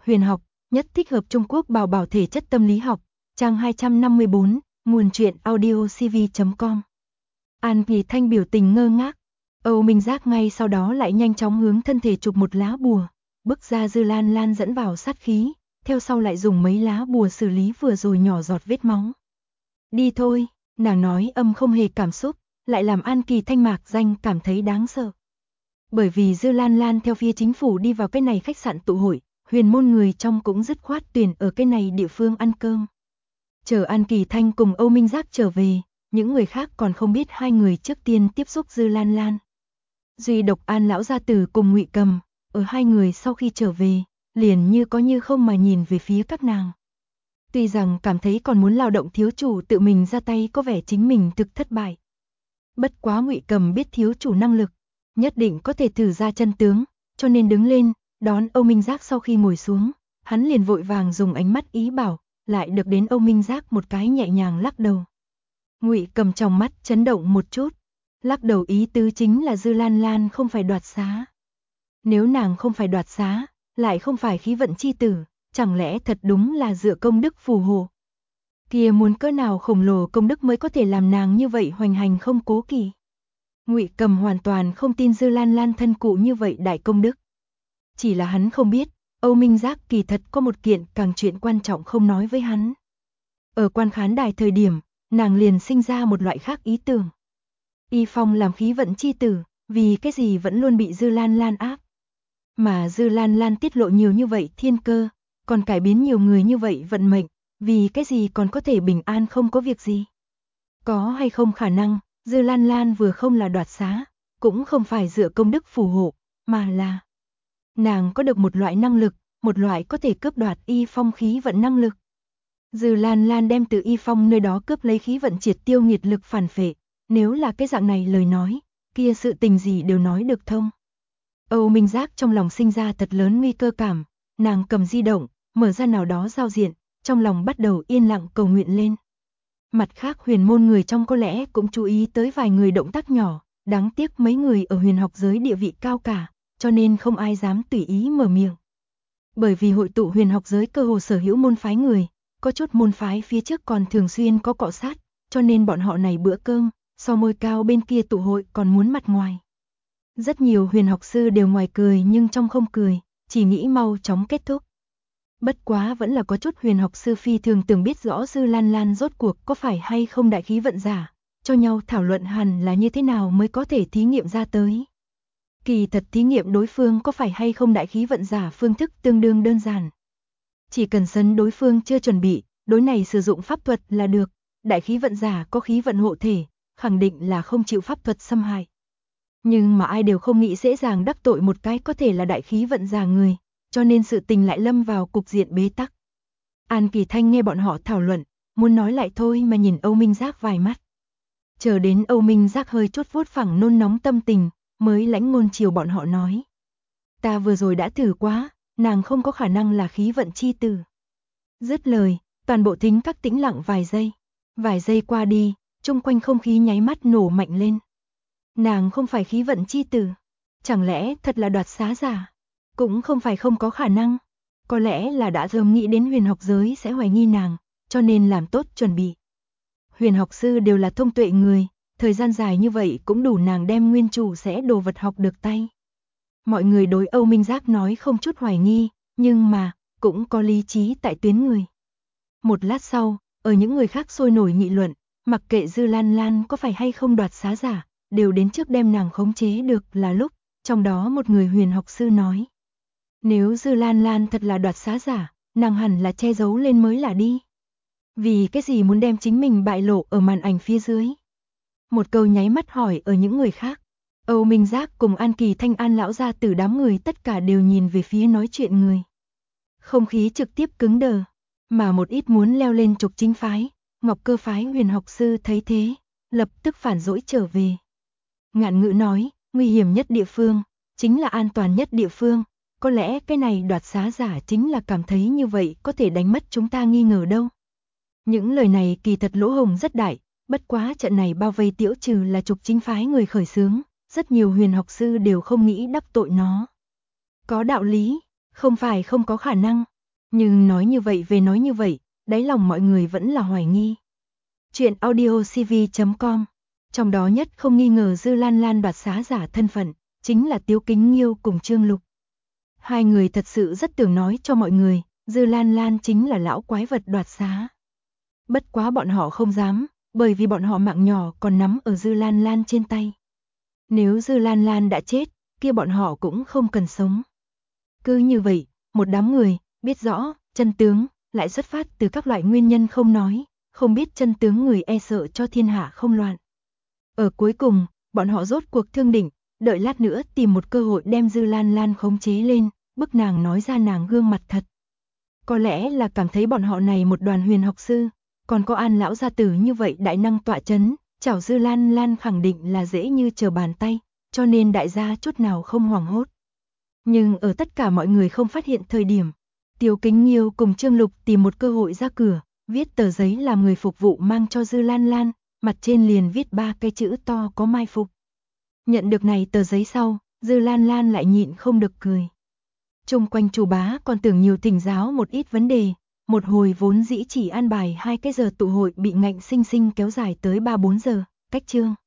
Huyền học, nhất thích hợp Trung Quốc bảo bảo thể chất tâm lý học, trang 254, nguồn truyện audiocv.com. An Kỳ Thanh biểu tình ngơ ngác. Âu Minh Giác ngay sau đó lại nhanh chóng hướng thân thể chụp một lá bùa, bức ra Dư Lan Lan dẫn vào sát khí, theo sau lại dùng mấy lá bùa xử lý vừa rồi nhỏ giọt vết máu. Đi thôi, nàng nói âm không hề cảm xúc, lại làm An Kỳ Thanh mạc danh cảm thấy đáng sợ. Bởi vì Dư Lan Lan theo phía chính phủ đi vào cái này khách sạn tụ hội, huyền môn người trong cũng dứt khoát tuyển ở cái này địa phương ăn cơm. Chờ An Kỳ Thanh cùng Âu Minh Giác trở về, những người khác còn không biết hai người trước tiên tiếp xúc Dư Lan Lan. Duy độc An lão gia tử cùng Ngụy Cầm, ở hai người sau khi trở về, liền như có như không mà nhìn về phía các nàng. Tuy rằng cảm thấy còn muốn lao động thiếu chủ tự mình ra tay có vẻ chính mình thực thất bại. Bất quá Ngụy Cầm biết thiếu chủ năng lực, nhất định có thể thử ra chân tướng, cho nên đứng lên, đón Âu Minh Giác sau khi ngồi xuống, hắn liền vội vàng dùng ánh mắt ý bảo, lại được đến Âu Minh Giác một cái nhẹ nhàng lắc đầu. Ngụy Cầm trong mắt chấn động một chút, lắc đầu ý tứ chính là Dư Lan Lan không phải đoạt xá. Nếu nàng không phải đoạt xá, lại không phải khí vận chi tử, chẳng lẽ thật đúng là dựa công đức phù hộ. Kia muốn cỡ nào khổng lồ công đức mới có thể làm nàng như vậy hoành hành không cố kỵ. Ngụy Cầm hoàn toàn không tin Dư Lan Lan thân cụ như vậy đại công đức. Chỉ là hắn không biết, Âu Minh Giác kỳ thật có một kiện càng chuyện quan trọng không nói với hắn. Ở quan khán đài thời điểm, nàng liền sinh ra một loại khác ý tưởng. Y Phong làm khí vận chi tử, vì cái gì vẫn luôn bị Dư Lan Lan áp. Mà Dư Lan Lan tiết lộ nhiều như vậy thiên cơ, còn cải biến nhiều người như vậy vận mệnh, vì cái gì còn có thể bình an không có việc gì. Có hay không khả năng, Dư Lan Lan vừa không là đoạt xá, cũng không phải dựa công đức phù hộ, mà là nàng có được một loại năng lực, một loại có thể cướp đoạt Y Phong khí vận năng lực. Dư Lan Lan đem từ Y Phong nơi đó cướp lấy khí vận triệt tiêu nghiệt lực phản phệ, nếu là cái dạng này lời nói, kia sự tình gì đều nói được thông. Âu Minh Giác trong lòng sinh ra thật lớn nguy cơ cảm, nàng cầm di động, mở ra nào đó giao diện, trong lòng bắt đầu yên lặng cầu nguyện lên. Mặt khác huyền môn người trong có lẽ cũng chú ý tới vài người động tác nhỏ, đáng tiếc mấy người ở huyền học giới địa vị cao cả, cho nên không ai dám tùy ý mở miệng. Bởi vì hội tụ huyền học giới cơ hồ sở hữu môn phái người, có chút môn phái phía trước còn thường xuyên có cọ sát, cho nên bọn họ này bữa cơm, so môi cao bên kia tụ hội còn muốn mặt ngoài. Rất nhiều huyền học sư đều ngoài cười nhưng trong không cười, chỉ nghĩ mau chóng kết thúc. Bất quá vẫn là có chút huyền học sư phi thường tưởng biết rõ Dư Lan Lan rốt cuộc có phải hay không đại khí vận giả, cho nhau thảo luận hẳn là như thế nào mới có thể thí nghiệm ra tới. Kỳ thật thí nghiệm đối phương có phải hay không đại khí vận giả phương thức tương đương đơn giản. Chỉ cần sấn đối phương chưa chuẩn bị, đối này sử dụng pháp thuật là được, đại khí vận giả có khí vận hộ thể, khẳng định là không chịu pháp thuật xâm hại. Nhưng mà ai đều không nghĩ dễ dàng đắc tội một cái có thể là đại khí vận giả người, cho nên sự tình lại lâm vào cục diện bế tắc. An Kỳ Thanh nghe bọn họ thảo luận, muốn nói lại thôi mà nhìn Âu Minh Giác vài mắt. Chờ đến Âu Minh Giác hơi chút vuốt phẳng nôn nóng tâm tình, mới lãnh ngôn chiều bọn họ nói. Ta vừa rồi đã thử quá, nàng không có khả năng là khí vận chi tử. Dứt lời, toàn bộ thính các tĩnh lặng vài giây. Vài giây qua đi, chung quanh không khí nháy mắt nổ mạnh lên. Nàng không phải khí vận chi tử. Chẳng lẽ thật là đoạt xá giả? Cũng không phải không có khả năng. Có lẽ là đã sớm nghĩ đến huyền học giới sẽ hoài nghi nàng, cho nên làm tốt chuẩn bị. Huyền học sư đều là thông tuệ người, thời gian dài như vậy cũng đủ nàng đem nguyên chủ sẽ đồ vật học được tay. Mọi người đối Âu Minh Giác nói không chút hoài nghi, nhưng mà, cũng có lý trí tại tuyến người. Một lát sau, ở những người khác sôi nổi nghị luận, mặc kệ Dư Lan Lan có phải hay không đoạt xá giả, đều đến trước đem nàng khống chế được là lúc, trong đó một người huyền học sư nói. Nếu Dư Lan Lan thật là đoạt xá giả, nàng hẳn là che giấu lên mới là đi. Vì cái gì muốn đem chính mình bại lộ ở màn ảnh phía dưới? Một câu nháy mắt hỏi ở những người khác. Âu Minh Giác cùng An Kỳ Thanh An lão gia tử đám người tất cả đều nhìn về phía nói chuyện người. Không khí trực tiếp cứng đờ, mà một ít muốn leo lên trục chính phái, Ngọc Cơ phái huyền học sư thấy thế, lập tức phản dỗi trở về. Ngạn Ngữ nói, nguy hiểm nhất địa phương, chính là an toàn nhất địa phương, có lẽ cái này đoạt xá giả chính là cảm thấy như vậy có thể đánh mất chúng ta nghi ngờ đâu. Những lời này kỳ thật lỗ hổng rất đại, bất quá trận này bao vây Tiễu Trừ là trục chính phái người khởi xướng, rất nhiều huyền học sư đều không nghĩ đắc tội nó. Có đạo lý, không phải không có khả năng, Nhưng nói như vậy về nói như vậy, đáy lòng mọi người vẫn là hoài nghi. Chuyện audiocv.com. Trong đó nhất không nghi ngờ Dư Lan Lan đoạt xá giả thân phận, chính là Tiếu Kính Nghiêu cùng Trương Lục. Hai người thật sự rất tưởng nói cho mọi người, Dư Lan Lan chính là lão quái vật đoạt xá. Bất quá bọn họ không dám, bởi vì bọn họ mạng nhỏ còn nắm ở Dư Lan Lan trên tay. Nếu Dư Lan Lan đã chết, kia bọn họ cũng không cần sống. Cứ như vậy, một đám người, biết rõ, chân tướng, lại xuất phát từ các loại nguyên nhân không nói, không biết chân tướng người e sợ cho thiên hạ không loạn. Ở cuối cùng, bọn họ rốt cuộc thương định, đợi lát nữa tìm một cơ hội đem Dư Lan Lan khống chế lên, bức nàng nói ra nàng gương mặt thật. Có lẽ là cảm thấy bọn họ này một đoàn huyền học sư, còn có An lão gia tử như vậy đại năng tọa chấn, chảo Dư Lan Lan khẳng định là dễ như trở bàn tay, cho nên đại gia chút nào không hoảng hốt. Nhưng ở tất cả mọi người không phát hiện thời điểm, Tiếu Kính Nghiêu cùng Trương Lục tìm một cơ hội ra cửa, viết tờ giấy làm người phục vụ mang cho Dư Lan Lan, mặt trên liền viết 3 cái chữ to có mai phục. Nhận được này tờ giấy sau, Dư Lan Lan lại nhịn không được cười. Chung quanh chủ bá còn tưởng nhiều thỉnh giáo một ít vấn đề, một hồi vốn dĩ chỉ an bài 2 cái giờ tụ hội bị ngạnh sinh sinh kéo dài tới 3-4 giờ, cách chương.